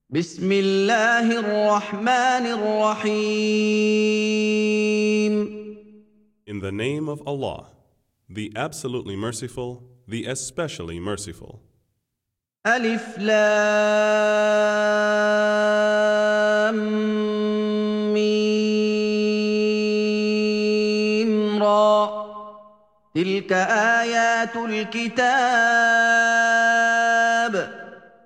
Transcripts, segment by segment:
بسم الله الرحمن الرحيم In the name of Allah, the absolutely merciful, the especially merciful. ألف لام ميم را تلك آيات الكتاب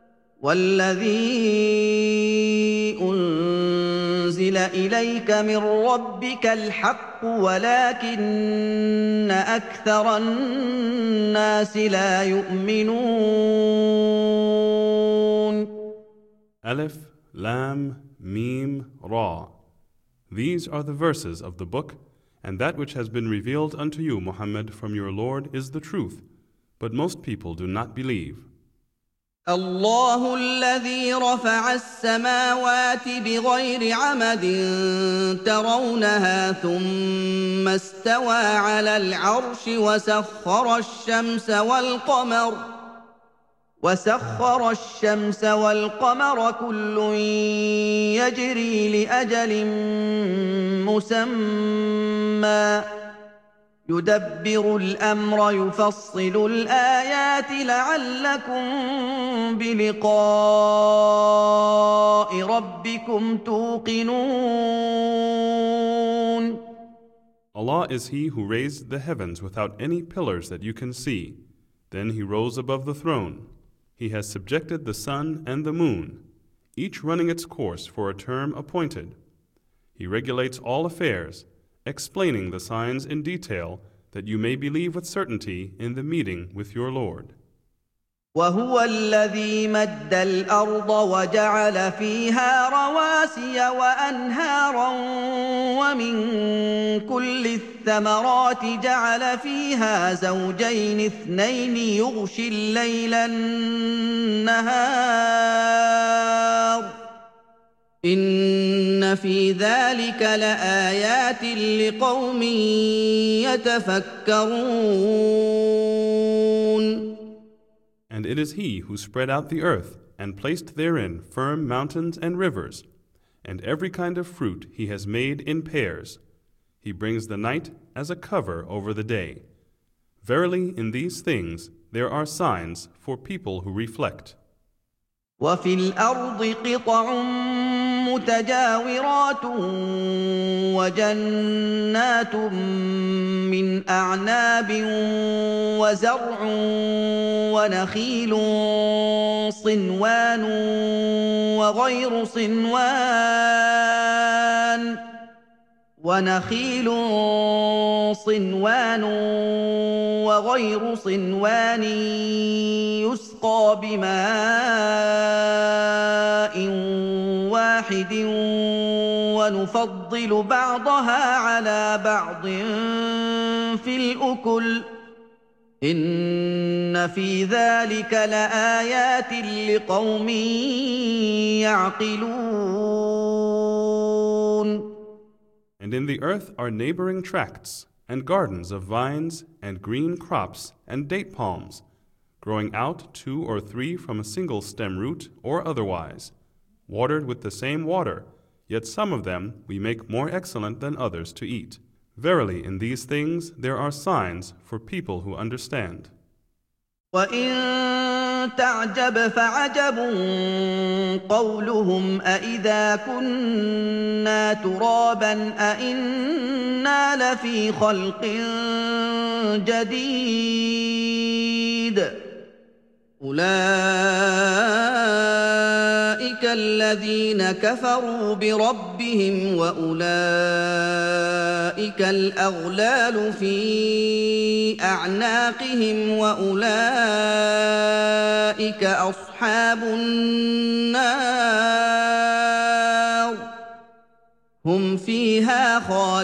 والذي أنزل إليك من ربك الحق ولكن أكثر الناس لا يؤمنون Alif, Lam, Mim, Ra. These are the verses of the book, and that which has been revealed unto you, Muhammad, from your Lord is the truth, but most people do not believe. الله الذي رفع السماوات بغير عمد ترونها ثم استوى على العرش وسخر الشمس والقمر كل يجري لأجل مسمى يدبر الأمر يفصل الآيات لعلكم بلقاء ربكم توقنون. Allah is He who raised the heavens without any pillars that you can see. Then He rose above the throne. He has subjected the sun and the moon, each running its course for a term appointed. He regulates all affairs, explaining the signs in detail, that you may believe with certainty in the meeting with your Lord. وهو الذي مد الأرض وجعل فيها رواسي وأنهارا ومن كل الثمرات جعل فيها زوجين اثنين يغشي الليل النهار إن في ذلك لآيات لقوم يتفكرون. And it is He who spread out the earth and placed therein firm mountains and rivers, and every kind of fruit He has made in pairs. He brings the night as a cover over the day. Verily, in these things there are signs for people who reflect. وفي الأرض قطع متجاورات وجنات من أعناب وزرع ونخيل صنوان وغير صنوان يسقى بماء واحد ونفضل بعضها على بعض في الأكل إن في ذلك لآيات لقوم يعقلون. And in the earth are neighboring tracts, and gardens of vines, and green crops, and date palms, growing out 2 or 3 from a single stem root or otherwise, watered with the same water, yet some of them we make more excellent than others to eat. Verily, in these things there are signs for people who understand. وَإِن تَعْجَبْ فَعَجَبٌ قَوْلُهُمْ أَإِذَا كُنَّا تُرَابًا أَإِنَّا لَفِي خَلْقٍ جَدِيدٍ أُولَئِكَ الَّذِينَ كَفَرُوا بِرَبِّهِمْ وَأُولَئِكَ الْأَغْلَالُ فِي أَعْنَاقِهِمْ وَأُولَئِكَ أَصْحَابُ النَّارِ هُمْ فِيهَا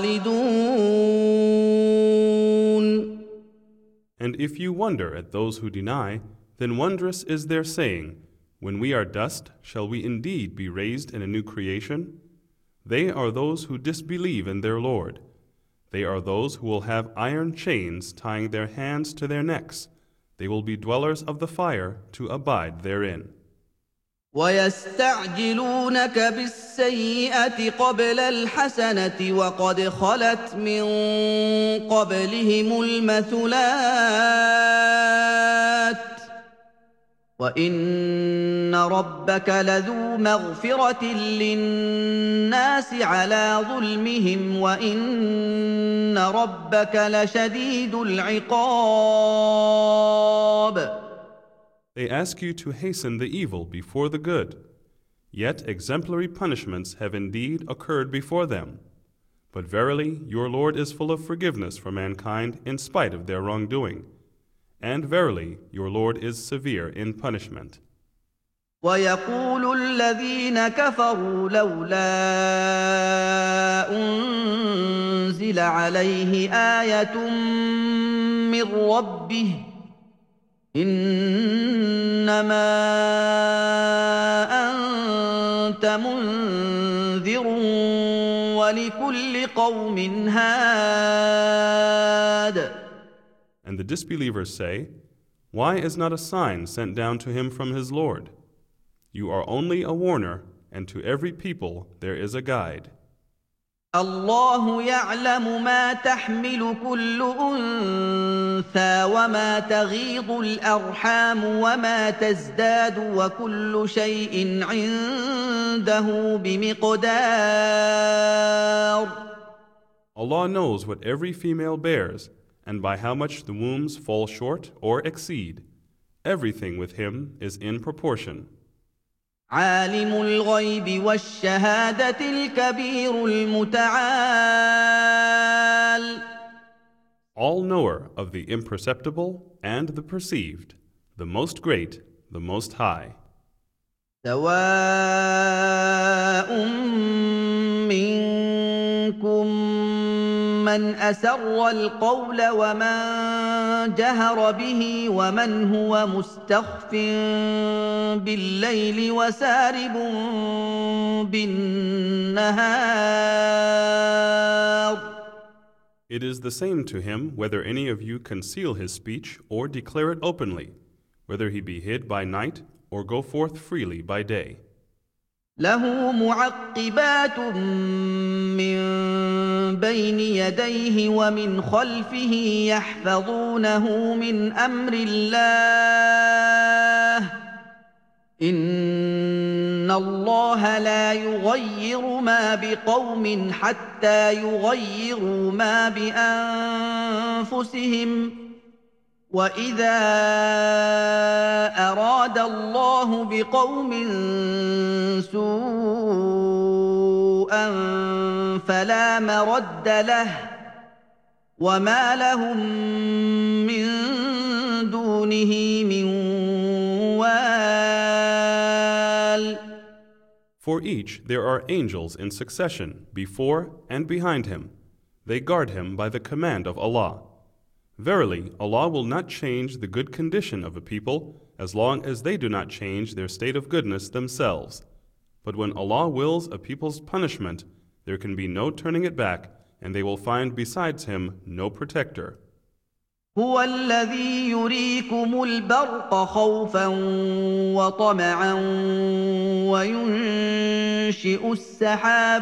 خَالِدُونَ. And if you wonder at those who deny, then wondrous is their saying, when we are dust, shall we indeed be raised in a new creation? They are those who disbelieve in their Lord. They are those who will have iron chains tying their hands to their necks. They will be dwellers of the fire to abide therein. ويستعجلونك بالسيئة قبل الحسنة وقد خلت من قبلهم المثلات وإن ربك لذو مغفرة للناس على ظلمهم وإن ربك لشديد العقاب. They ask you to hasten the evil before the good. Yet exemplary punishments have indeed occurred before them. But verily, your Lord is full of forgiveness for mankind in spite of their wrongdoing. And verily, your Lord is severe in punishment. ويقول الذين كفروا لولا أنزل عليه آية من ربه إنما أنت منذر ولكل قوم هاد. And the disbelievers say, why is not a sign sent down to him from his Lord? You are only a warner, and to every people there is a guide. الله يعلم ما تحمل كل أنثى وما تغيض الأرحام وما تزداد وكل شيء عنده بمقدار. Allah knows what every female bears, and by how much the wombs fall short or exceed. Everything with him is in proportion. عالم الغيب والشهادة الكبير المتعال. All-knower of the imperceptible and the perceived, the most great, the most high. سواء منكم من أسر القول ومن جهر به ومن هو مستخف بالليل وسارب بالنهار. It is the same to him whether any of you conceal his speech or declare it openly, whether he be hid by night or go forth freely by day. له معقبات من بين يديه ومن خلفه يحفظونه من أمر الله إن الله لا يغير ما بقوم حتى يغيروا ما بأنفسهم وإذا أراد الله بقوم سوءا فلا مرد له وما لهم من دونه من وال. For each there are angels in succession before and behind him. They guard him by the command of Allah. Verily, Allah will not change the good condition of a people as long as they do not change their state of goodness themselves. But when Allah wills a people's punishment, there can be no turning it back, and they will find besides Him no protector. هو الذي يريكم البرق خوفا وطمعا وينشئ السحاب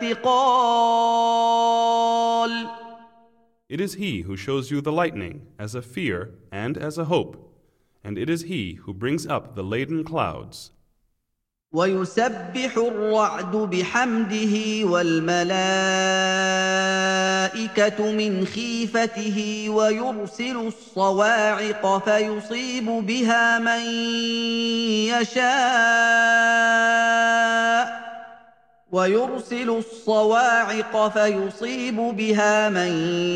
الثقال. It is He who shows you the lightning as a fear and as a hope, and it is He who brings up the laden clouds. ويسبح الرعد بحمده والملائكة من خيفته ويرسل الصواعق فيصيب بها من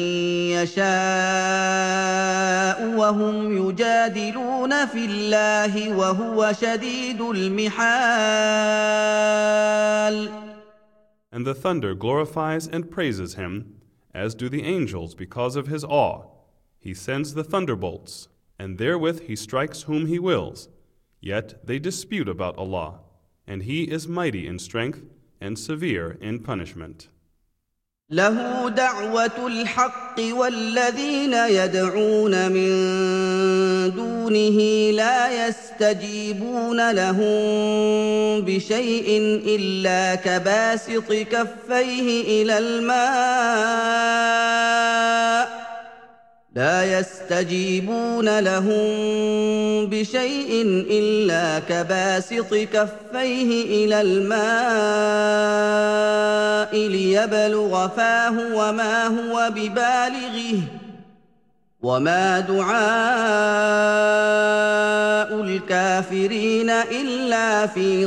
يشاء وهم يجادلون في الله وهو شديد المحال. And the thunder glorifies and praises Him, as do the angels because of His awe. He sends the thunderbolts, and therewith He strikes whom He wills. Yet they dispute about Allah, and He is mighty in strength and severe in punishment. له دعوة الحق والذين يدعون من دونه لا يستجيبون لهم بشيء إلا كباسط كفيه إلى الماء لا يستجيبون لهم بشيء إلا كباسط كفيه إلى الماء ليبلغ فاه وما هو ببالغه وما دعاء الكافرين إلا في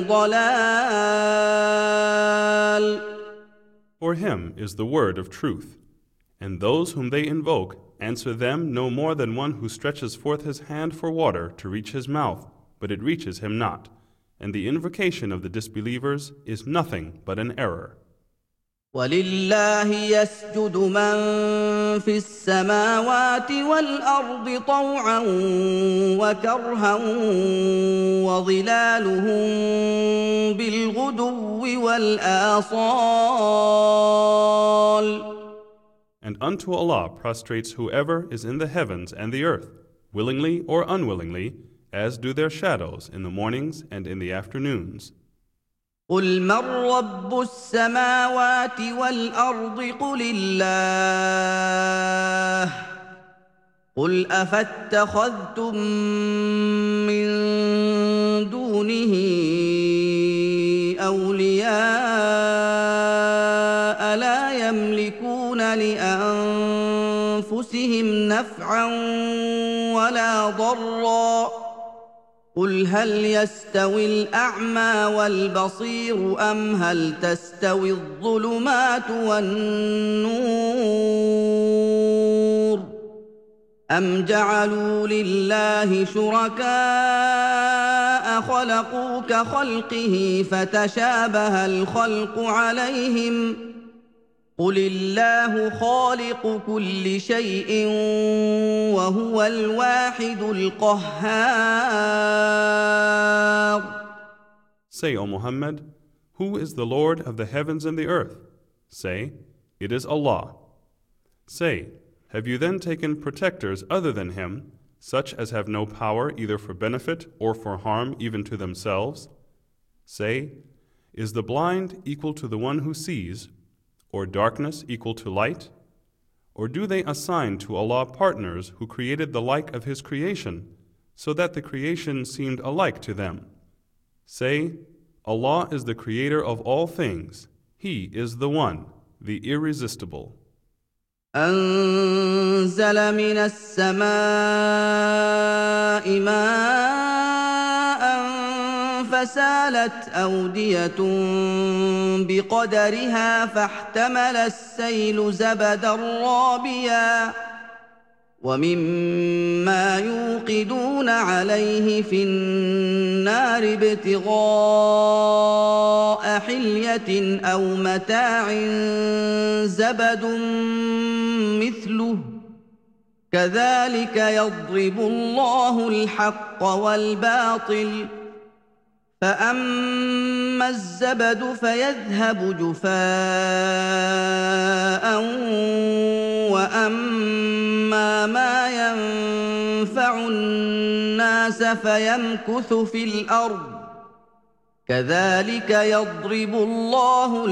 ضلال. For him is the word of truth, and those whom they invoke answer them no more than one who stretches forth his hand for water to reach his mouth, but it reaches him not, and the invocation of the disbelievers is nothing but an error. وَلِلَّهِ يَسْجُدُ مَن فِي السَّمَاوَاتِ وَالْأَرْضِ طَوْعًا وَكَرْهًا وَظِلَالُهُم بِالْغُدُوِّ وَالْآصَالِ. And unto Allah prostrates whoever is in the heavens and the earth, willingly or unwillingly, as do their shadows in the mornings and in the afternoons. قُلْ مَن رَّبُّ السَّمَاوَاتِ وَالْأَرْضِ قُلِ اللَّهُ قُلْ أَفَاتَّخَذْتُم مِّن دُونِهِ أَوْلِيَاءَ لَا يَمْلِكُونَ لِأَنفُسِهِمْ نَفْعًا وَلَا ضَرًّا قُلْ هَلْ يَسْتَوِي الْأَعْمَىٰ وَالْبَصِيرُ أَمْ هَلْ تَسْتَوِي الظُّلُمَاتُ وَالنُّورُ أَمْ جَعَلُوا لِلَّهِ شُرَكَاءَ خَلَقُوا كَخَلْقِهِ فَتَشَابَهَ الْخَلْقُ عَلَيْهِمْ قُلِ اللَّهُ خَالِقُ كُلِّ شَيْءٍ وَهُوَ الْوَاحِدُ الْقَهَّارُ. Say, O Muhammad, who is the Lord of the heavens and the earth? Say, it is Allah. Say, have you then taken protectors other than Him, such as have no power either for benefit or for harm even to themselves? Say, is the blind equal to the one who sees, or darkness equal to light? Or do they assign to Allah partners who created the like of His creation, so that the creation seemed alike to them? Say, Allah is the creator of all things. He is the One, the Irresistible. أنزل من السماء ماء فسالت أودية بقدرها فاحتمل السيل زبدا رابيا ومما يوقدون عليه في النار ابتغاء حلية أو متاع زبد مثله كذلك يضرب الله الحق والباطل فأما الزبد فيذهب جفاء وأما ما ينفع الناس فيمكث في الأرض كذلك يضرب الله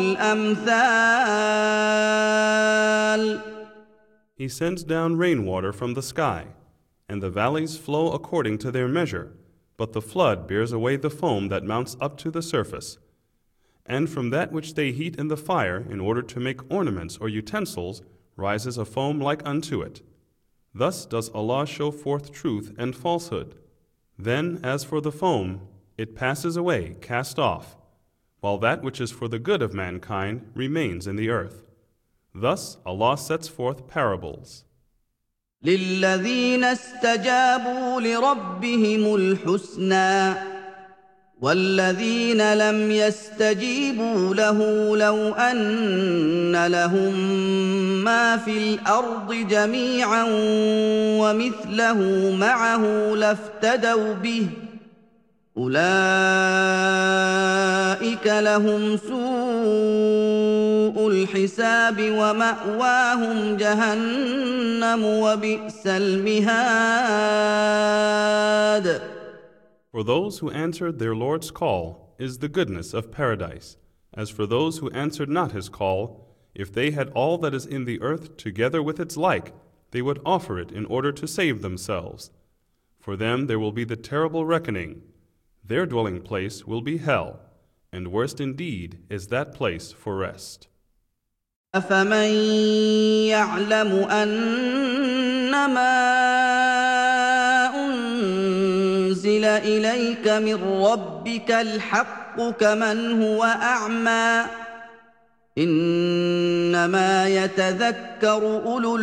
الأمثال. He sends down rainwater from the sky, and the valleys flow according to their measure, but the flood bears away the foam that mounts up to the surface. And from that which they heat in the fire in order to make ornaments or utensils rises a foam like unto it. Thus does Allah show forth truth and falsehood. Then, as for the foam, it passes away, cast off, while that which is for the good of mankind remains in the earth. Thus Allah sets forth parables. للذين استجابوا لربهم الحسنى والذين لم يستجيبوا له لو أن لهم ما في الأرض جميعا ومثله معه لافتدوا به أولئك لهم سوء الحساب ومأواهم جهنم وبئس المهاد. For those who answered their Lord's call is the goodness of paradise. As for those who answered not his call, if they had all that is in the earth together with its like, they would offer it in order to save themselves. For them there will be the terrible reckoning. Their dwelling place will be hell, and worst indeed is that place for rest. أفمن يعلم أنما أنزل إليك من ربك الحق كمن هو أعمى إنما يتذكر أولو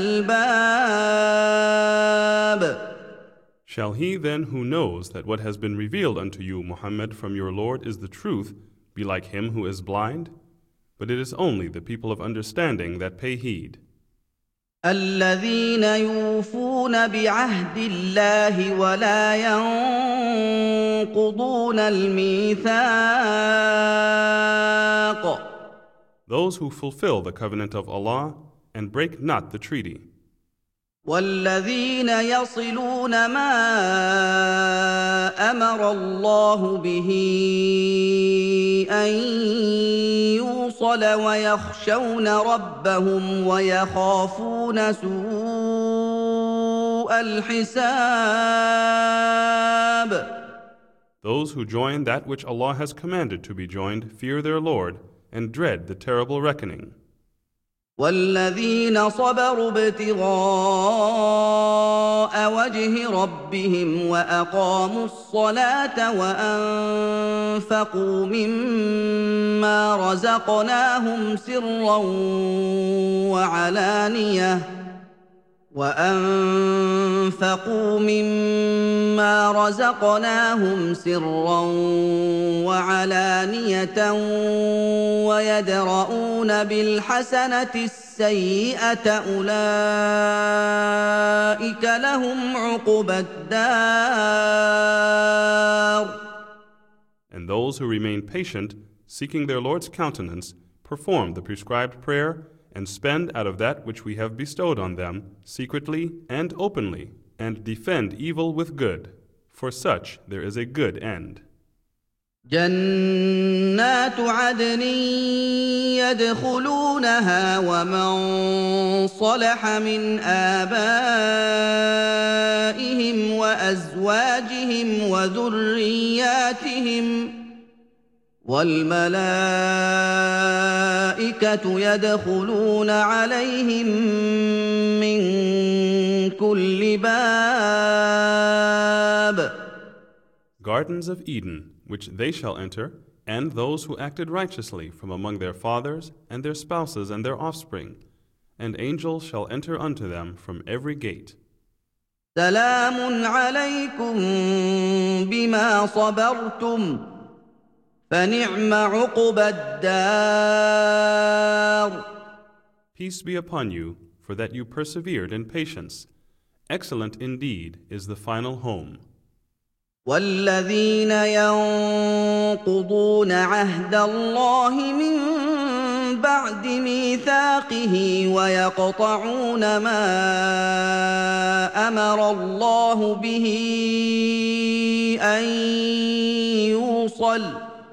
الألباب. Shall he then who knows that what has been revealed unto you, Muhammad, from your Lord is the truth, be like him who is blind? But it is only the people of understanding that pay heed. الذين يوفون بعهد الله ولا ينقضون الميثاق. Those who fulfill the covenant of Allah and break not the treaty. والذين يصلون ما أمر الله به أن يوصل ويخشون ربهم ويخافون سوء الحساب. Those who join that which Allah has commanded to be joined fear their Lord and dread the terrible reckoning. والذين صبروا ابتغاء وجه ربهم وأقاموا الصلاة وأنفقوا مما رزقناهم سرا وعلانية ويدرؤون بالحسنة السيئة أولئك لهم عقبى الدار. And those who remain patient, seeking their Lord's countenance, perform the prescribed prayer and spend out of that which we have bestowed on them, secretly and openly, and defend evil with good. For such there is a good end. جنات عدن يدخلونها ومن صلح من آبائهم وأزواجهم وذرياتهم والملائكة يدخلون عليهم من كل باب. Gardens of Eden, which they shall enter, and those who acted righteously from among their fathers and their spouses and their offspring, and angels shall enter unto them from every gate. سلام عليكم بما صبرتم فنعم عقبى الدار. Peace be upon you, for that you persevered in patience. Excellent indeed is the final home. والذين ينقضون عهد الله من بعد ميثاقه ويقطعون ما أمر الله به أن يوصل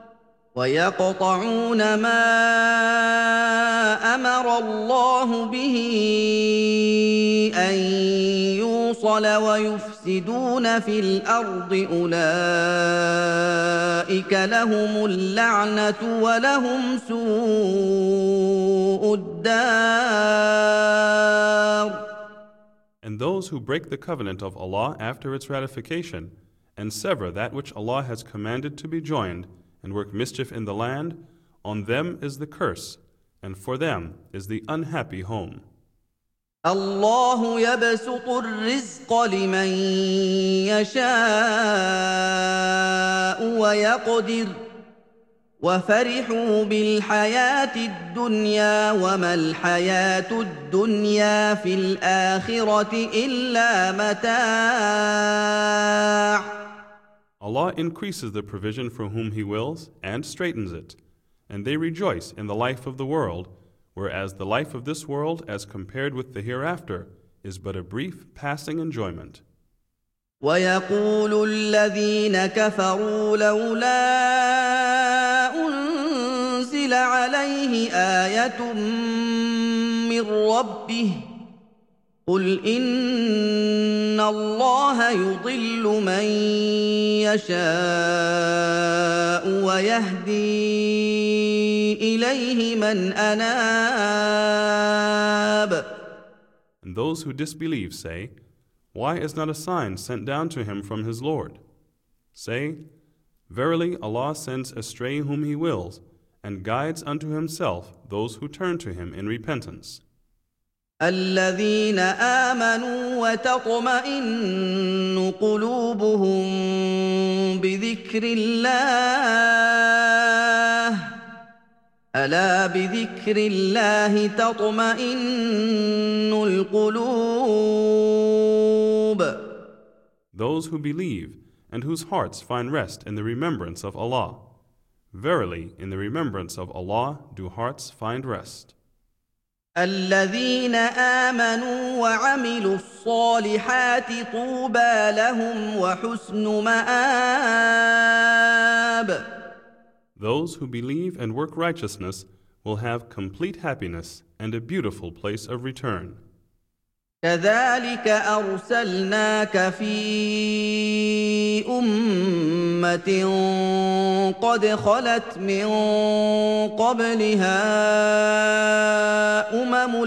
ويفسدون في الأرض أولئك لهم اللعنة ولهم سوء الدار. And those who break the covenant of Allah after its ratification and sever that which Allah has commanded to be joined and work mischief in the land, on them is the curse, and for them is the unhappy home. الله يبسط الرزق لمن يشاء ويقدر وفرحوا بالحياة الدنيا وما الحياة الدنيا في الآخرة إلا متاع. Allah increases the provision for whom He wills and straightens it, and they rejoice in the life of the world, whereas the life of this world as compared with the hereafter is but a brief passing enjoyment. ويقول الذين كفروا لولا أنزل عليه آية من ربه قل إن الله يضل من يشاء ويهدي إليه من أناب. And those who disbelieve say, why is not a sign sent down to him from his Lord? Say, verily Allah sends astray whom He wills, and guides unto Himself those who turn to Him in repentance. الذين آمنوا وتطمئن قلوبهم بذكر الله ألا بذكر الله تطمئن القلوب. Those who believe and whose hearts find rest in the remembrance of Allah. Verily, in the remembrance of Allah do hearts find rest. الذين آمنوا وعملوا الصالحات طوبى لهم وحسن مآب. Those who believe and work righteousness will have complete happiness and a beautiful place of return. كذلك أرسلناك في أمة قد خلت من قبلها أمم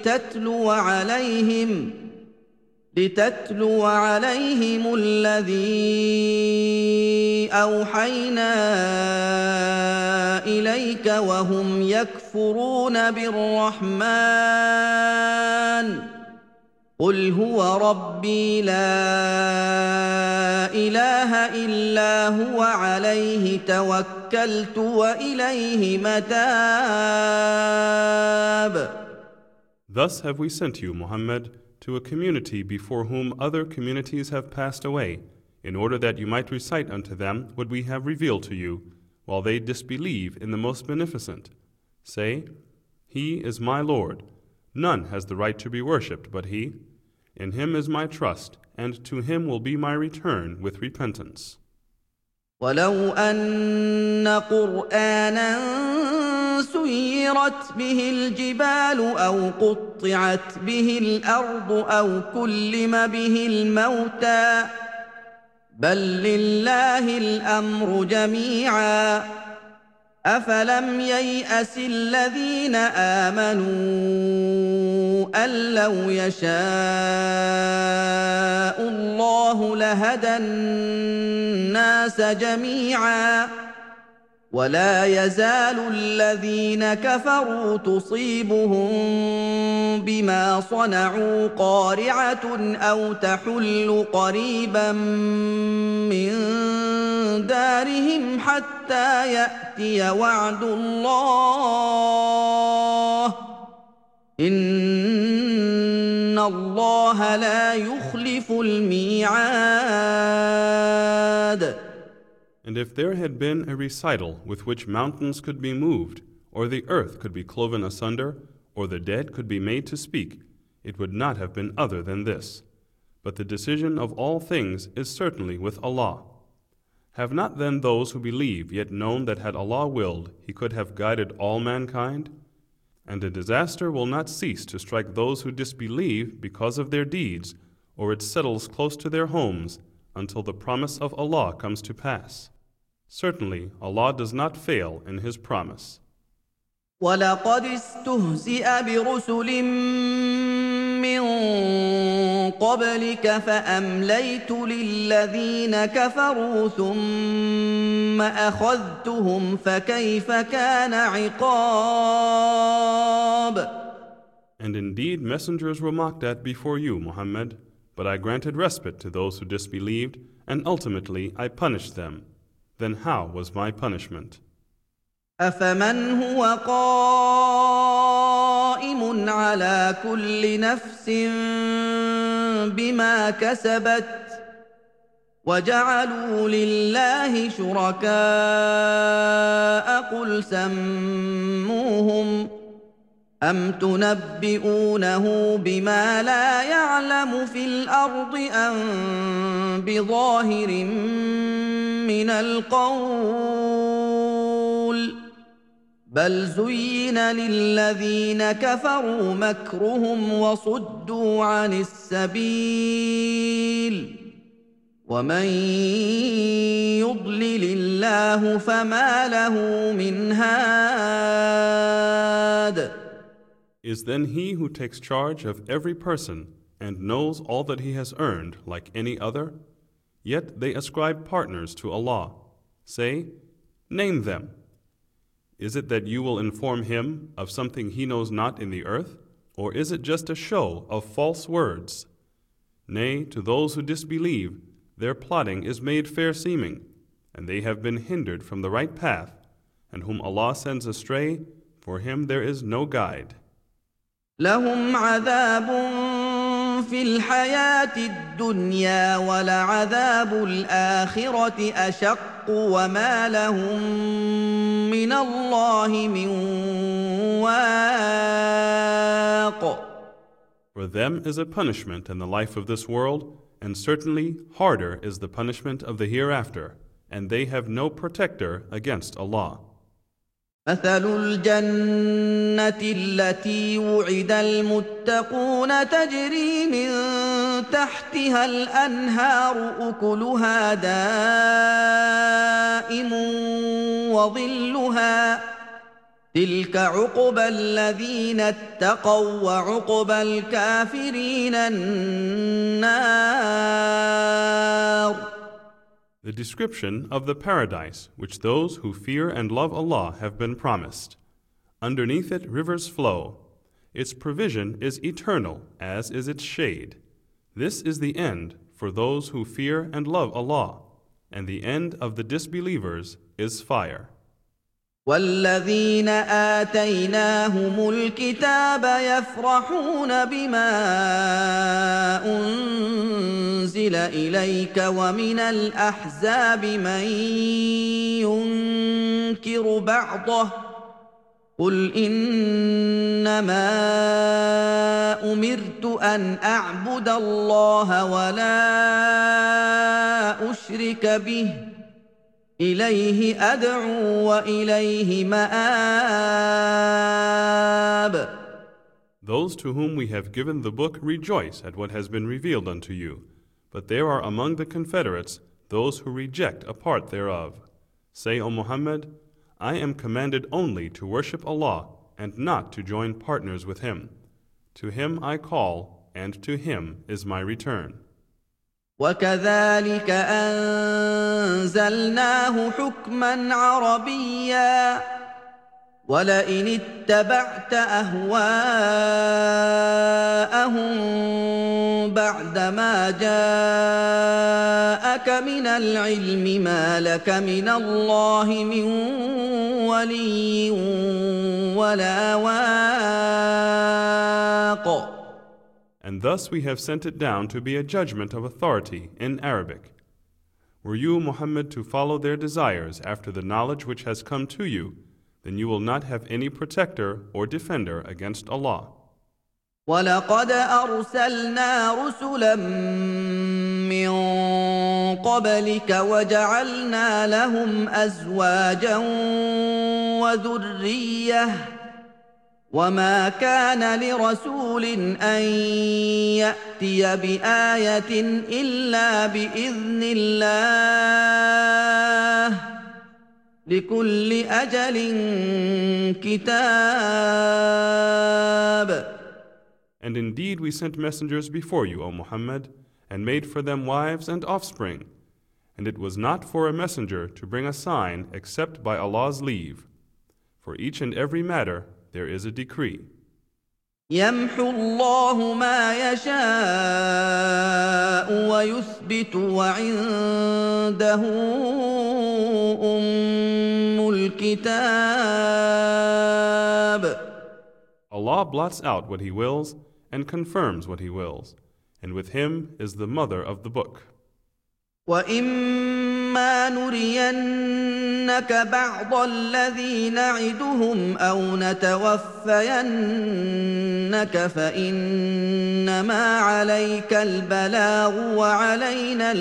لتتلو عليهم الذي أوحينا إليك وهم يكفرون بالرحمن قل هو ربي لا إله إلا هو عليه توكلت وإليه متاب. Thus have we sent you, Muhammad, to a community before whom other communities have passed away, in order that you might recite unto them what we have revealed to you, while they disbelieve in the Most Beneficent. Say, He is my Lord. None has the right to be worshipped but He. In Him is my trust, and to Him will be my return with repentance. ولو أن قرآنا سيرت به الجبال أو قطعت به الأرض أو كلم به الموتى بل لله الأمر جميعا أفلم ييأس الذين آمنوا أن لو يشاء الله لهدى الناس جميعا ولا يزال الذين كفروا تصيبهم بما صنعوا قارعة أو تحل قريبا من دارهم حتى يأتي وعد الله إن الله لا يخلف الميعاد. And if there had been a recital with which mountains could be moved, or the earth could be cloven asunder, or the dead could be made to speak, it would not have been other than this. But the decision of all things is certainly with Allah. Have not then those who believe yet known that had Allah willed, He could have guided all mankind? And a disaster will not cease to strike those who disbelieve because of their deeds, or it settles close to their homes, until the promise of Allah comes to pass. Certainly, Allah does not fail in His promise. وَلَقَدِ اسْتُهْزِئَ بِرُسُلٍ مِّن قَبْلِكَ فَأَمْلَيْتُ لِلَّذِينَ كَفَرُوا ثُمَّ أَخَذْتُهُمْ فَكَيْفَ كَانَ عِقَابِ. And indeed messengers were mocked at before you, Muhammad, but I granted respite to those who disbelieved, and ultimately I punished them. Then how was my punishment? أَفَمَنْ هُوَ قَائِمٌ عَلَى كُلِّ نَفْسٍ بِمَا كَسَبَتْ وجعلوا لله شركاء قل سموهم أم تنبئونه بما لا يعلم في الأرض أم بظاهر من القول بل زين للذين كفروا مكرهم وصدوا عن السبيل ومن يضلل الله فما له من هاد. Is then he who takes charge of every person and knows all that he has earned like any other? Yet they ascribe partners to Allah. Say, name them. Is it that you will inform him of something he knows not in the earth? Or is it just a show of false words? Nay, to those who disbelieve, their plotting is made fair-seeming, and they have been hindered from the right path, and whom Allah sends astray, for him there is no guide. لهم عذاب في الحياة الدنيا ولعذاب الآخرة أشق وما لهم من الله من واق. For them is a punishment in the life of this world, and certainly harder is the punishment of the hereafter, and they have no protector against Allah. مثل الجنة التي وعد المتقون تجري من تحتها الأنهار أكلها دائم وظلها تلك عقبى الذين اتقوا وعقبى الكافرين النار. The description of the paradise which those who fear and love Allah have been promised. Underneath it rivers flow. Its provision is eternal, as is its shade. This is the end for those who fear and love Allah, and the end of the disbelievers is fire. والذين آتيناهم الكتاب يفرحون بما أنزل إليك ومن الأحزاب من ينكر بعضه قل إنما أمرت أن أعبد الله ولا أشرك به إليه أدعو وإليه مآب. Those to whom we have given the book rejoice at what has been revealed unto you, but there are among the confederates those who reject a part thereof. Say, O Muhammad, I am commanded only to worship Allah and not to join partners with Him. To Him I call, and to Him is my return. وكذلك أنزلناه حكما عربيا ولئن اتبعت أهواءهم بعدما جاءك من العلم ما لك من الله من ولي ولا واق. And thus we have sent it down to be a judgment of authority in Arabic. Were you, Muhammad, to follow their desires after the knowledge which has come to you, then you will not have any protector or defender against Allah. وَلَقَدْ أَرْسَلْنَا رُسُلًا مِّن قَبْلِكَ وَجَعَلْنَا لَهُمْ أَزْوَاجًا وَذُرِّيَّةً وما كان لرسول أن يأتي بآية إلا بإذن الله لكل أجل كتاب. And indeed we sent messengers before you, O Muhammad, and made for them wives and offspring. And it was not for a messenger to bring a sign except by Allah's leave. For each and every matter there is a decree. يمحو الله ما يشاء ويثبت وعنده أم الكتاب. Allah blots out what He wills and confirms what He wills, and with Him is the mother of the book. وَإِمَّا نُرِيَنَّكَ بَعْضَ الَّذِي نَعِدُهُمْ أَوْ نَتَوَفَّيَنَّكَ فَإِنَّمَا عَلَيْكَ الْبَلَاغُ وَعَلَيْنَا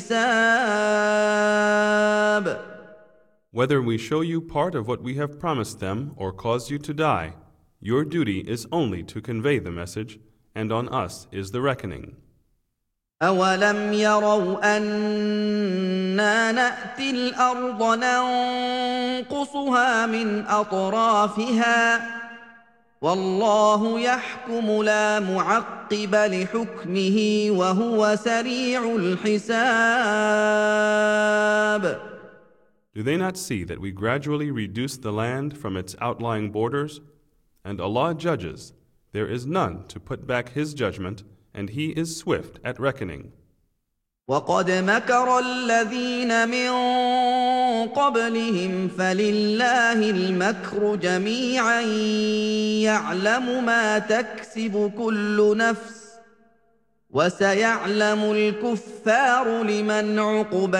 الْحِسَابُ. Whether we show you part of what we have promised them or cause you to die, your duty is only to convey the message, and on us is the reckoning. أَوَلَمْ يَرَوْا أَنَّا نَأْتِي الْأَرْضَ نَنقُصُهَا مِنْ أَطْرَافِهَا ۚ وَاللَّهُ يَحْكُمُ لَا مُعَقِّبَ لِحُكْمِهِ وَهُوَ سَرِيعُ الْحِسَابِ. Do they not see that we gradually reduce the land from its outlying borders? And Allah judges, there is none to put back His judgment, and He is swift at reckoning. وَقَدْ مَكَرَ الَّذِينَ مِن قَبْلِهِمْ فَلِلَّهِ الْمَكْرُ جَمِيعًا يَعْلَمُ مَا تَكْسِبُ كُلُّ نَفْسٍ ۗ وَسَيَعْلَمُ الْكُفَّارُ لِمَنْ عُقْبَى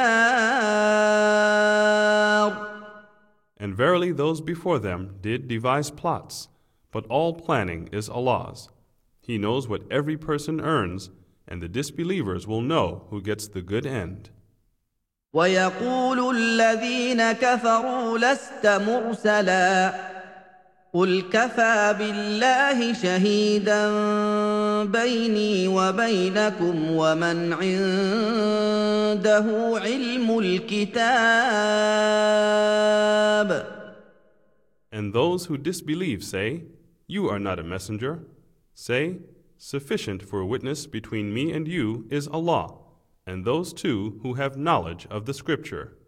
الدَّارِ. And verily those before them did devise plots, but all planning is Allah's. He knows what every person earns, and the disbelievers will know who gets the good end. وَيَقُولُ الَّذِينَ كَفَرُوا لَسْتَ مُرْسَلًا ۚ قُلْ كَفَىٰ بِاللَّهِ شَهِيدًا بَيْنِي وَبَيْنَكُمْ وَمَنْ عِندَهُ عِلْمُ الْكِتَابِ. And those who disbelieve say, You are not a messenger. Say, Sufficient for a witness between me and you is Allah, and those two who have knowledge of the Scripture.